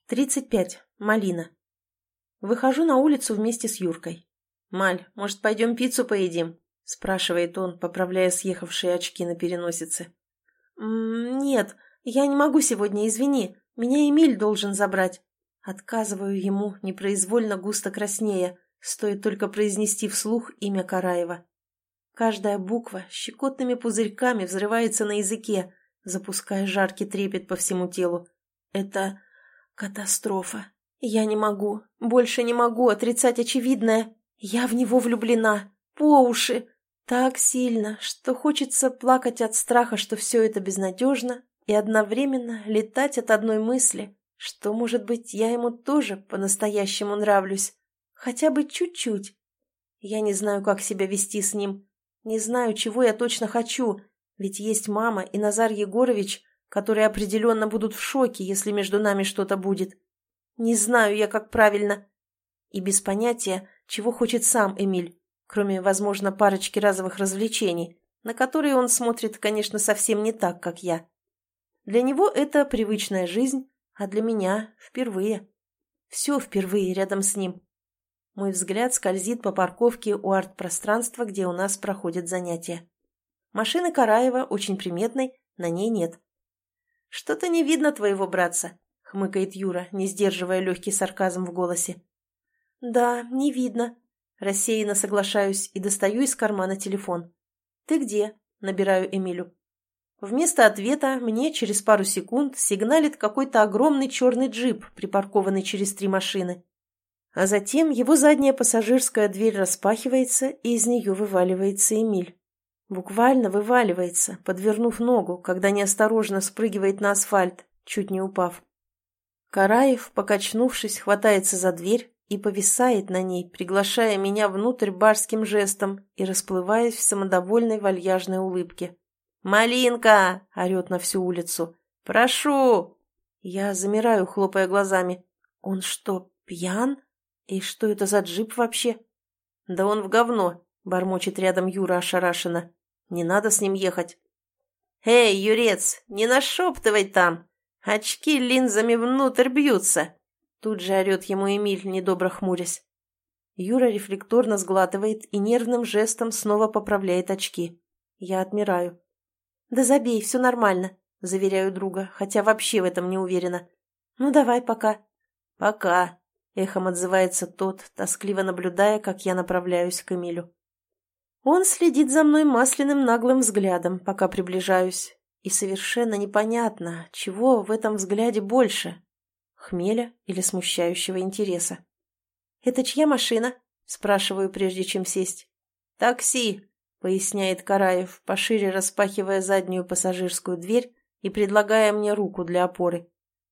35. Малина. Выхожу на улицу вместе с Юркой. «Маль, может, пойдем пиццу поедим?» – спрашивает он, поправляя съехавшие очки на переносице. «Нет, я не могу сегодня, извини. Меня Эмиль должен забрать». Отказываю ему, непроизвольно густо краснея, стоит только произнести вслух имя Караева. Каждая буква щекотными пузырьками взрывается на языке, запуская жаркий трепет по всему телу. Это катастрофа. Я не могу, больше не могу отрицать очевидное. Я в него влюблена, по уши. Так сильно, что хочется плакать от страха, что все это безнадежно, и одновременно летать от одной мысли, что, может быть, я ему тоже по-настоящему нравлюсь. Хотя бы чуть-чуть. Я не знаю, как себя вести с ним. Не знаю, чего я точно хочу, ведь есть мама и Назар Егорович, которые определенно будут в шоке, если между нами что-то будет. Не знаю я, как правильно. И без понятия, чего хочет сам Эмиль, кроме, возможно, парочки разовых развлечений, на которые он смотрит, конечно, совсем не так, как я. Для него это привычная жизнь, а для меня впервые. Все впервые рядом с ним. Мой взгляд скользит по парковке у арт-пространства, где у нас проходят занятия. Машины Караева, очень приметной, на ней нет. «Что-то не видно твоего братца», — хмыкает Юра, не сдерживая легкий сарказм в голосе. «Да, не видно». Рассеянно соглашаюсь и достаю из кармана телефон. «Ты где?» — набираю Эмилю. Вместо ответа мне через пару секунд сигналит какой-то огромный черный джип, припаркованный через 3 машины. А затем его задняя пассажирская дверь распахивается, и из нее вываливается Эмиль. Буквально вываливается, подвернув ногу, когда неосторожно спрыгивает на асфальт, чуть не упав. Караев, покачнувшись, хватается за дверь и повисает на ней, приглашая меня внутрь барским жестом и расплываясь в самодовольной вальяжной улыбке. «Малинка!» — орет на всю улицу. «Прошу!» Я замираю, хлопая глазами. «Он что, пьян? И что это за джип вообще?» «Да он в говно!» — бормочет рядом Юра ошарашенно. «Не надо с ним ехать». «Эй, Юрец, не нашептывай там! Очки линзами внутрь бьются!» Тут же орет ему Эмиль, недобро хмурясь. Юра рефлекторно сглатывает и нервным жестом снова поправляет очки. Я отмираю. «Да забей, все нормально», — заверяю друга, хотя вообще в этом не уверена. «Ну давай, пока». «Пока», — эхом отзывается тот, тоскливо наблюдая, как я направляюсь к Эмилю. Он следит за мной масляным наглым взглядом, пока приближаюсь, и совершенно непонятно, чего в этом взгляде больше — хмеля или смущающего интереса. «Это чья машина?» — спрашиваю, прежде чем сесть. «Такси», — поясняет Караев, пошире распахивая заднюю пассажирскую дверь и предлагая мне руку для опоры.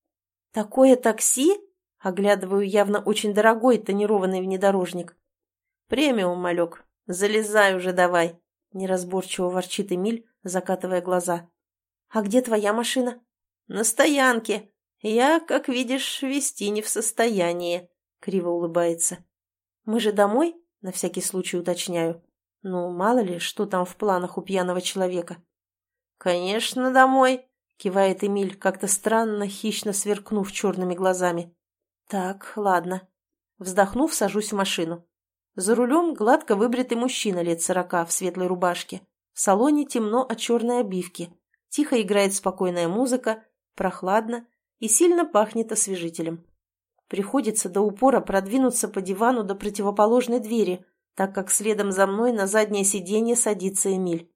«Такое такси?» — оглядываю явно очень дорогой тонированный внедорожник. «Премиум, малек, залезай уже давай», — неразборчиво ворчит Эмиль, закатывая глаза. «А где твоя машина?» «На стоянке. Я, как видишь, вести не в состоянии», — криво улыбается. «Мы же домой?» — на всякий случай уточняю. Ну, мало ли, что там в планах у пьяного человека. «Конечно, домой», — кивает Эмиль, как-то странно, хищно сверкнув черными глазами. «Так, ладно». Вздохнув, сажусь в машину. За рулем гладко выбритый мужчина лет 40 в светлой рубашке. В салоне темно от черной обивки. Тихо играет спокойная музыка, прохладно и сильно пахнет освежителем. Приходится до упора продвинуться по дивану до противоположной двери, так как следом за мной на заднее сиденье садится Эмиль.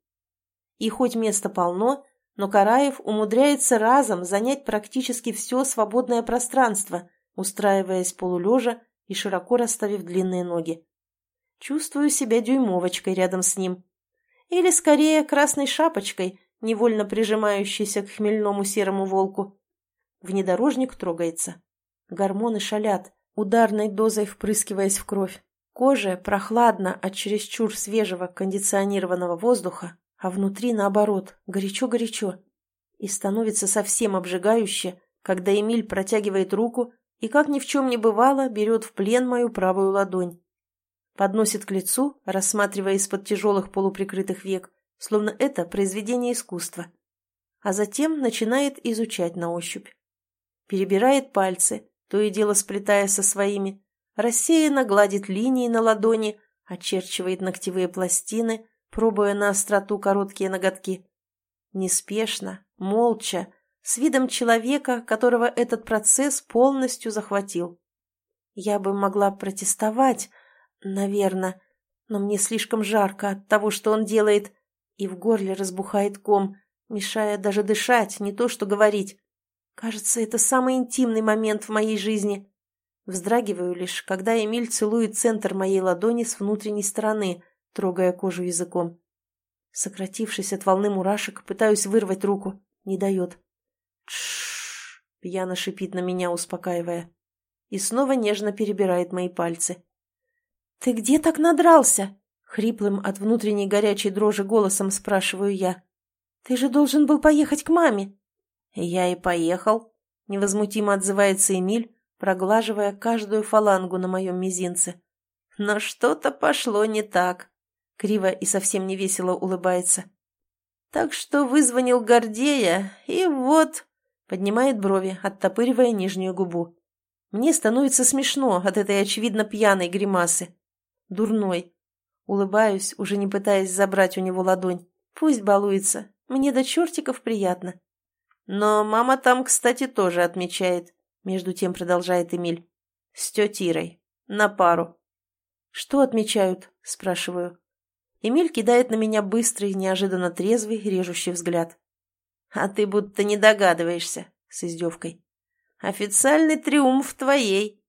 И хоть места полно, но Караев умудряется разом занять практически все свободное пространство, устраиваясь полулежа и широко расставив длинные ноги. Чувствую себя дюймовочкой рядом с ним. Или, скорее, красной шапочкой, невольно прижимающейся к хмельному серому волку. Внедорожник трогается. Гормоны шалят, ударной дозой впрыскиваясь в кровь. Коже прохладно от чересчур свежего кондиционированного воздуха, а внутри, наоборот, горячо-горячо. И становится совсем обжигающе, когда Эмиль протягивает руку и, как ни в чем не бывало, берет в плен мою правую ладонь. Подносит к лицу, рассматривая из-под тяжелых полуприкрытых век, словно это произведение искусства. А затем начинает изучать на ощупь. Перебирает пальцы, то и дело сплетая со своими, рассеянно гладит линии на ладони, очерчивает ногтевые пластины, пробуя на остроту короткие ноготки. Неспешно, молча, с видом человека, которого этот процесс полностью захватил. Я бы могла протестовать, наверное, но мне слишком жарко от того, что он делает, и в горле разбухает ком, мешая даже дышать, не то что говорить. Кажется, это самый интимный момент в моей жизни. Вздрагиваю лишь, когда Эмиль целует центр моей ладони с внутренней стороны, трогая кожу языком. Сократившись от волны мурашек, пытаюсь вырвать руку. Не дает. «Тш-ш-ш!» — пьяно шипит на меня, успокаивая. И снова нежно перебирает мои пальцы. «Ты где так надрался?» — хриплым от внутренней горячей дрожи голосом спрашиваю я. «Ты же должен был поехать к маме». «Я и поехал», — невозмутимо отзывается Эмиль, проглаживая каждую фалангу на моем мизинце. «Но что-то пошло не так», — криво и совсем невесело улыбается. «Так что вызвонил Гордея, и вот...» — поднимает брови, оттопыривая нижнюю губу. Мне становится смешно от этой очевидно пьяной гримасы. Дурной. Улыбаюсь, уже не пытаясь забрать у него ладонь. Пусть балуется, мне до чертиков приятно. Но мама там, кстати, тоже отмечает, между тем продолжает Эмиль. С тетей Ирой. На пару. «Что отмечают?» – спрашиваю. Эмиль кидает на меня быстрый, неожиданно трезвый, режущий взгляд. «А ты будто не догадываешься», – с издевкой. «Официальный триумф твоей».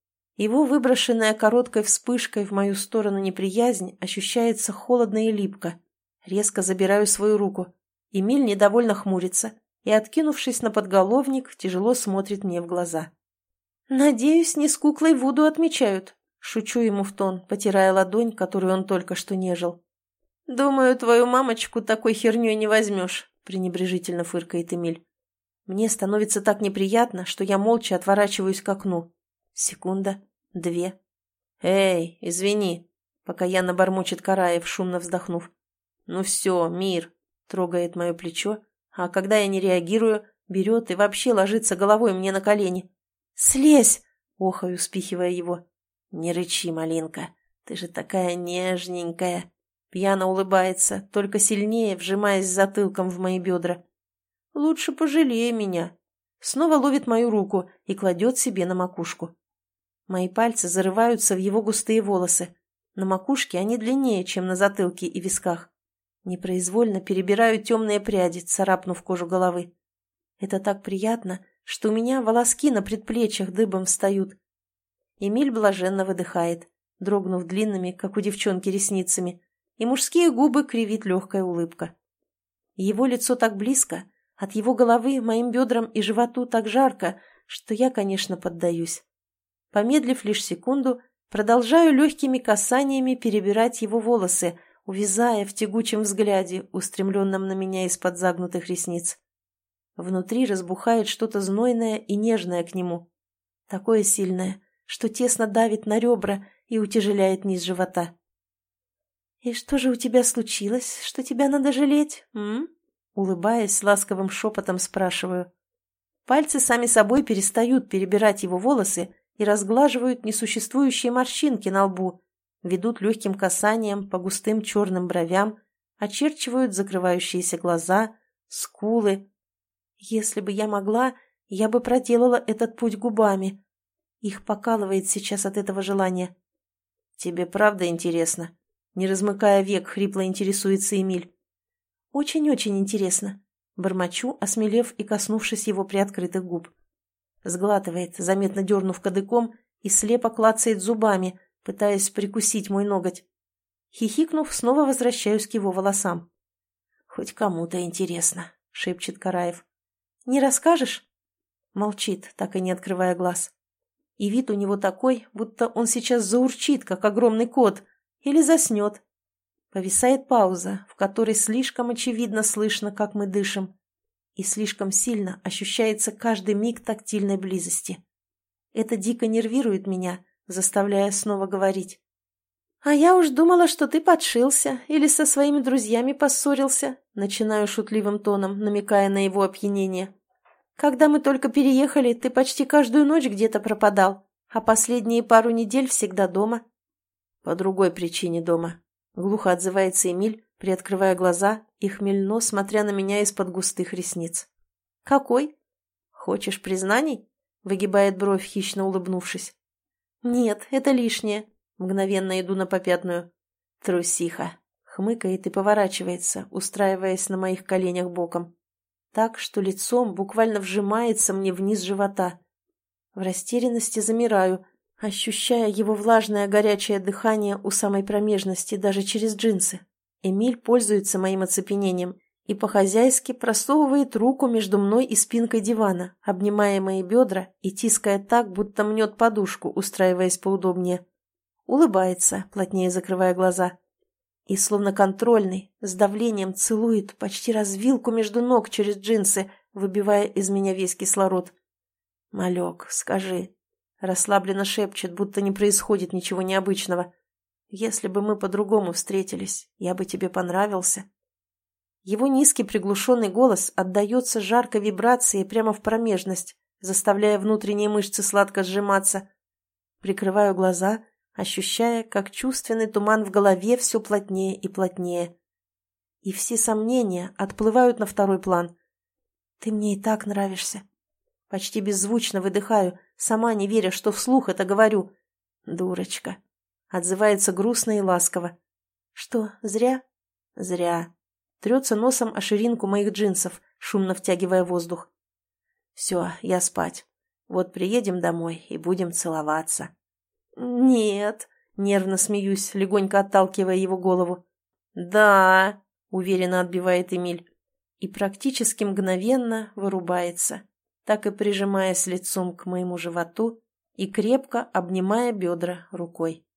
Его выброшенная короткой вспышкой в мою сторону неприязнь ощущается холодно и липко. Резко забираю свою руку. Эмиль недовольно хмурится и, откинувшись на подголовник, тяжело смотрит мне в глаза. «Надеюсь, не с куклой Вуду отмечают», — шучу ему в тон, потирая ладонь, которую он только что нежил. «Думаю, твою мамочку такой херней не возьмешь», — пренебрежительно фыркает Эмиль. Мне становится так неприятно, что я молча отворачиваюсь к окну. Секунда, две. «Эй, извини», — покаянно бормочет Караев, шумно вздохнув. «Ну все, мир», — трогает мое плечо, а когда я не реагирую, берет и вообще ложится головой мне на колени. «Слезь!» — охаю, спихивая его. «Не рычи, малинка, ты же такая нежненькая!» Пьяно улыбается, только сильнее вжимаясь затылком в мои бедра. «Лучше пожалей меня». Снова ловит мою руку и кладет себе на макушку. Мои пальцы зарываются в его густые волосы. На макушке они длиннее, чем на затылке и висках. Непроизвольно перебираю темные пряди, царапнув кожу головы. Это так приятно, что у меня волоски на предплечьях дыбом встают. Эмиль блаженно выдыхает, дрогнув длинными, как у девчонки, ресницами, и мужские губы кривит легкая улыбка. Его лицо так близко, от его головы моим бедрам и животу так жарко, что я, конечно, поддаюсь. Помедлив лишь секунду, продолжаю легкими касаниями перебирать его волосы, увязая в тягучем взгляде, устремленном на меня из-под загнутых ресниц. Внутри разбухает что-то знойное и нежное к нему. Такое сильное, что тесно давит на ребра и утяжеляет низ живота. «И что же у тебя случилось, что тебя надо жалеть, м?» Улыбаясь, ласковым шепотом спрашиваю. Пальцы сами собой перестают перебирать его волосы и разглаживают несуществующие морщинки на лбу, ведут легким касанием по густым черным бровям, очерчивают закрывающиеся глаза, скулы. Если бы я могла, я бы проделала этот путь губами. Их покалывает сейчас от этого желания. «Тебе правда интересно?» Не размыкая век, хрипло интересуется Эмиль. «Очень-очень интересно», — бормочу, осмелев и коснувшись его приоткрытых губ. Сглатывает, заметно дернув кадыком, и слепо клацает зубами, пытаясь прикусить мой ноготь. Хихикнув, снова возвращаюсь к его волосам. «Хоть кому-то интересно», — шепчет Караев. «Не расскажешь?» Молчит, так и не открывая глаз. И вид у него такой, будто он сейчас заурчит, как огромный кот, или заснет. Повисает пауза, в которой слишком очевидно слышно, как мы дышим, и слишком сильно ощущается каждый миг тактильной близости. Это дико нервирует меня, заставляя снова говорить. «А я уж думала, что ты подшился или со своими друзьями поссорился», начинаю шутливым тоном, намекая на его опьянение. Когда мы только переехали, ты почти каждую ночь где-то пропадал, а последние пару недель всегда дома». «По другой причине дома», — глухо отзывается Эмиль, приоткрывая глаза и хмельно смотря на меня из-под густых ресниц. «Какой? Хочешь признаний?» — выгибает бровь, хищно улыбнувшись. «Нет, это лишнее». Мгновенно иду на попятную. «Трусиха», — хмыкает и поворачивается, устраиваясь на моих коленях боком. Так, что лицом буквально вжимается мне вниз живота. В растерянности замираю, ощущая его влажное горячее дыхание у самой промежности даже через джинсы. Эмиль пользуется моим оцепенением и по-хозяйски просовывает руку между мной и спинкой дивана, обнимая мои бедра и тиская так, будто мнет подушку, устраиваясь поудобнее. Улыбается, плотнее закрывая глаза. И словно контрольный, с давлением целует почти развилку между ног через джинсы, выбивая из меня весь кислород. «Малек, скажи», — расслабленно шепчет, будто не происходит ничего необычного. «Если бы мы по-другому встретились, я бы тебе понравился». Его низкий приглушенный голос отдается жаркой вибрацией прямо в промежность, заставляя внутренние мышцы сладко сжиматься. Прикрываю глаза, ощущая, как чувственный туман в голове все плотнее и плотнее. И все сомнения отплывают на второй план. «Ты мне и так нравишься». Почти беззвучно выдыхаю, сама не веря, что вслух это говорю. «Дурочка». Отзывается грустно и ласково. «Что, зря?» «Зря». Трется носом о ширинку моих джинсов, шумно втягивая воздух. «Все, я спать. Вот приедем домой и будем целоваться». «Нет», — нервно смеюсь, легонько отталкивая его голову. «Да», — уверенно отбивает Эмиль. И практически мгновенно вырубается, так и прижимаясь лицом к моему животу и крепко обнимая бедра рукой.